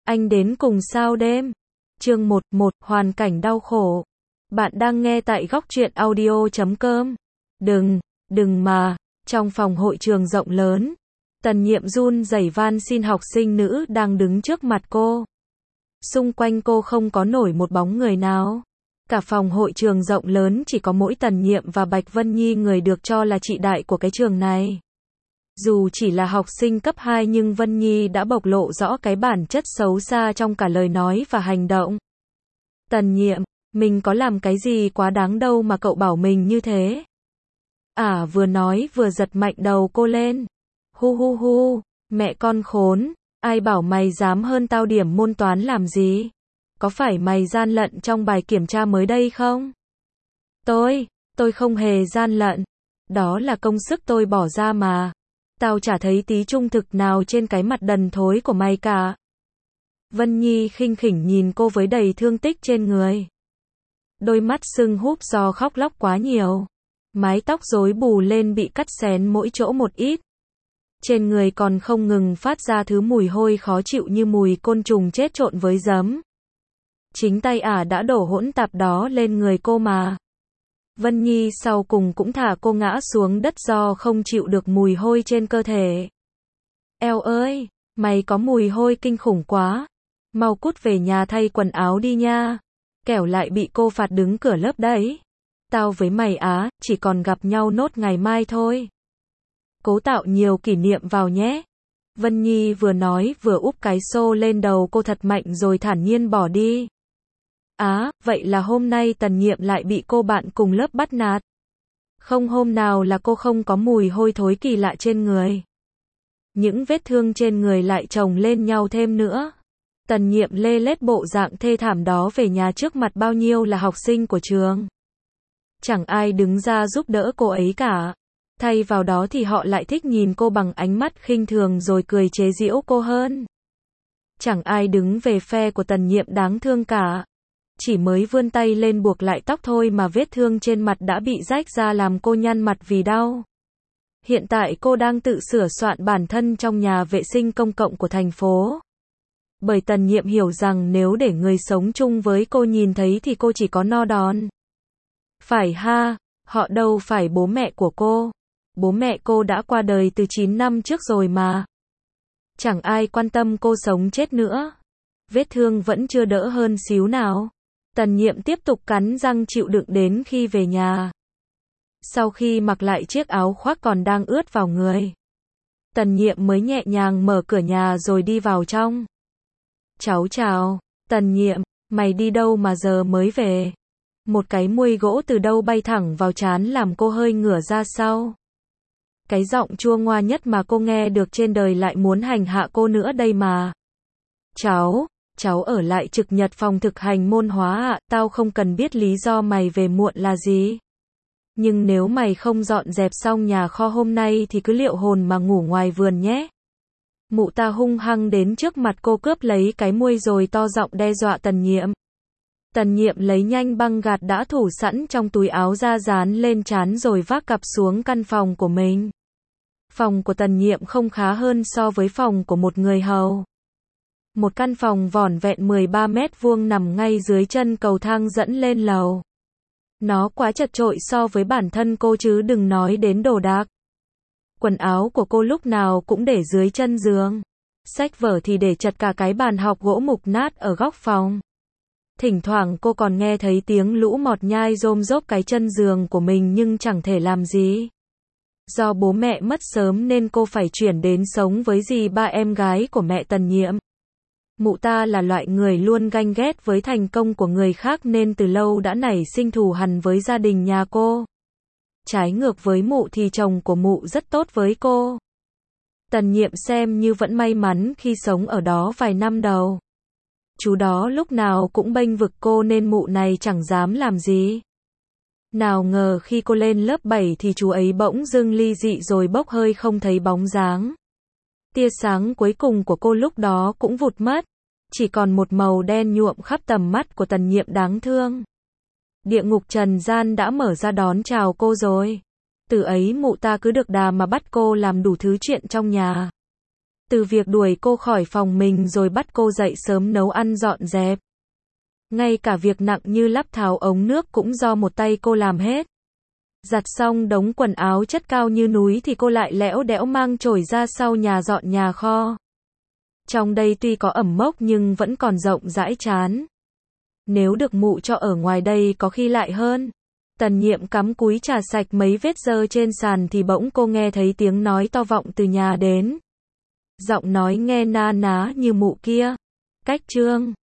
Anh đến cùng sao đêm? Chương 11, hoàn cảnh đau khổ. Bạn đang nghe tại góc truyện audio.com. Đừng mà, trong phòng hội trường rộng lớn, Tần Nhiệm run rẩy van xin học sinh nữ đang đứng trước mặt cô. Xung quanh cô không có nổi một bóng người nào. Cả phòng hội trường rộng lớn chỉ có mỗi Tần Nhiệm và Bạch Vân Nhi, người được cho là chị đại của cái trường này. Dù chỉ là học sinh cấp 2 nhưng Vân Nhi đã bộc lộ rõ cái bản chất xấu xa trong cả lời nói và hành động. Tần Nhiệm, mình có làm cái gì quá đáng đâu mà cậu bảo mình như thế. Vừa nói vừa giật mạnh đầu cô lên. Hu, mẹ con khốn, ai bảo mày dám hơn tao điểm môn toán làm gì? Có phải mày gian lận trong bài kiểm tra mới đây không? Tôi không hề gian lận. Đó là công sức tôi bỏ ra mà. Tao chả thấy tí trung thực nào trên cái mặt đần thối của mày cả. Vân Nhi khinh khỉnh nhìn cô với đầy thương tích trên người. Đôi mắt sưng húp do khóc lóc quá nhiều. Mái tóc rối bù lên bị cắt xén mỗi chỗ một ít. Trên người còn không ngừng phát ra thứ mùi hôi khó chịu như mùi côn trùng chết trộn với giấm. Chính tay đã đổ hỗn tạp đó lên người cô mà. Vân Nhi sau cùng cũng thả cô ngã xuống đất do không chịu được mùi hôi trên cơ thể. Eo ơi, mày có mùi hôi kinh khủng quá. Mau cút về nhà thay quần áo đi nha. Kẻo lại bị cô phạt đứng cửa lớp đấy. Tao với mày chỉ còn gặp nhau nốt ngày mai thôi. Cố tạo nhiều kỷ niệm vào nhé. Vân Nhi vừa nói vừa úp cái xô lên đầu cô thật mạnh rồi thản nhiên bỏ đi. Vậy là hôm nay Tần Nhiệm lại bị cô bạn cùng lớp bắt nạt. Không hôm nào là cô không có mùi hôi thối kỳ lạ trên người. Những vết thương trên người lại chồng lên nhau thêm nữa. Tần Nhiệm lê lết bộ dạng thê thảm đó về nhà trước mặt bao nhiêu là học sinh của trường. Chẳng ai đứng ra giúp đỡ cô ấy cả. Thay vào đó thì họ lại thích nhìn cô bằng ánh mắt khinh thường rồi cười chế giễu cô hơn. Chẳng ai đứng về phe của Tần Nhiệm đáng thương cả. Chỉ mới vươn tay lên buộc lại tóc thôi mà vết thương trên mặt đã bị rách ra làm cô nhăn mặt vì đau. Hiện tại cô đang tự sửa soạn bản thân trong nhà vệ sinh công cộng của thành phố. Bởi Tần Nhiệm hiểu rằng nếu để người sống chung với cô nhìn thấy thì cô chỉ có no đòn. Phải ha, họ đâu phải bố mẹ của cô. Bố mẹ cô đã qua đời từ 9 năm trước rồi mà. Chẳng ai quan tâm cô sống chết nữa. Vết thương vẫn chưa đỡ hơn xíu nào. Tần Nhiệm tiếp tục cắn răng chịu đựng đến khi về nhà. Sau khi mặc lại chiếc áo khoác còn đang ướt vào người, Tần Nhiệm mới nhẹ nhàng mở cửa nhà rồi đi vào trong. Cháu chào, Tần Nhiệm, mày đi đâu mà giờ mới về? Một cái muôi gỗ từ đâu bay thẳng vào trán làm cô hơi ngửa ra sau. Cái giọng chua ngoa nhất mà cô nghe được trên đời lại muốn hành hạ cô nữa đây mà. Cháu ở lại trực nhật phòng thực hành môn hóa tao không cần biết lý do mày về muộn là gì. Nhưng nếu mày không dọn dẹp xong nhà kho hôm nay thì cứ liệu hồn mà ngủ ngoài vườn nhé. Mụ ta hung hăng đến trước mặt cô cướp lấy cái muôi rồi to giọng đe dọa Tần Nhiệm. Tần Nhiệm lấy nhanh băng gạt đã thủ sẵn trong túi áo ra dán lên trán rồi vác cặp xuống căn phòng của mình. Phòng của Tần Nhiệm không khá hơn so với phòng của một người hầu. Một căn phòng vỏn vẹn 13 mét vuông nằm ngay dưới chân cầu thang dẫn lên lầu. Nó quá chật chội so với bản thân cô chứ đừng nói đến đồ đạc. Quần áo của cô lúc nào cũng để dưới chân giường. Sách vở thì để chật cả cái bàn học gỗ mục nát ở góc phòng. Thỉnh thoảng cô còn nghe thấy tiếng lũ mọt nhai rôm rốp cái chân giường của mình nhưng chẳng thể làm gì. Do bố mẹ mất sớm nên cô phải chuyển đến sống với dì ba em gái của mẹ Tần Nhiệm. Mụ ta là loại người luôn ganh ghét với thành công của người khác nên từ lâu đã nảy sinh thù hằn với gia đình nhà cô. Trái ngược với mụ thì chồng của mụ rất tốt với cô. Tần Nhiệm xem như vẫn may mắn khi sống ở đó vài năm đầu. Chú đó lúc nào cũng bênh vực cô nên mụ này chẳng dám làm gì. Nào ngờ khi cô lên lớp 7 thì chú ấy bỗng dưng ly dị rồi bốc hơi không thấy bóng dáng. Tia sáng cuối cùng của cô lúc đó cũng vụt mất. Chỉ còn một màu đen nhuộm khắp tầm mắt của Tần Nhiệm đáng thương. Địa ngục trần gian đã mở ra đón chào cô rồi. Từ ấy mụ ta cứ được đà mà bắt cô làm đủ thứ chuyện trong nhà. từ việc đuổi cô khỏi phòng mình rồi bắt cô dậy sớm nấu ăn dọn dẹp. Ngay cả việc nặng như lắp tháo ống nước cũng do một tay cô làm hết. Giặt xong đống quần áo chất cao như núi thì cô lại lẽo đẽo mang chổi ra sau nhà dọn nhà kho. Trong đây tuy có ẩm mốc nhưng vẫn còn rộng rãi chán. Nếu được mụ cho ở ngoài đây có khi lại hơn. Tần Nhiệm cắm cúi chà sạch mấy vết dơ trên sàn thì bỗng cô nghe thấy tiếng nói to vọng từ nhà đến. Giọng nói nghe na ná như mụ kia. Cách Trương.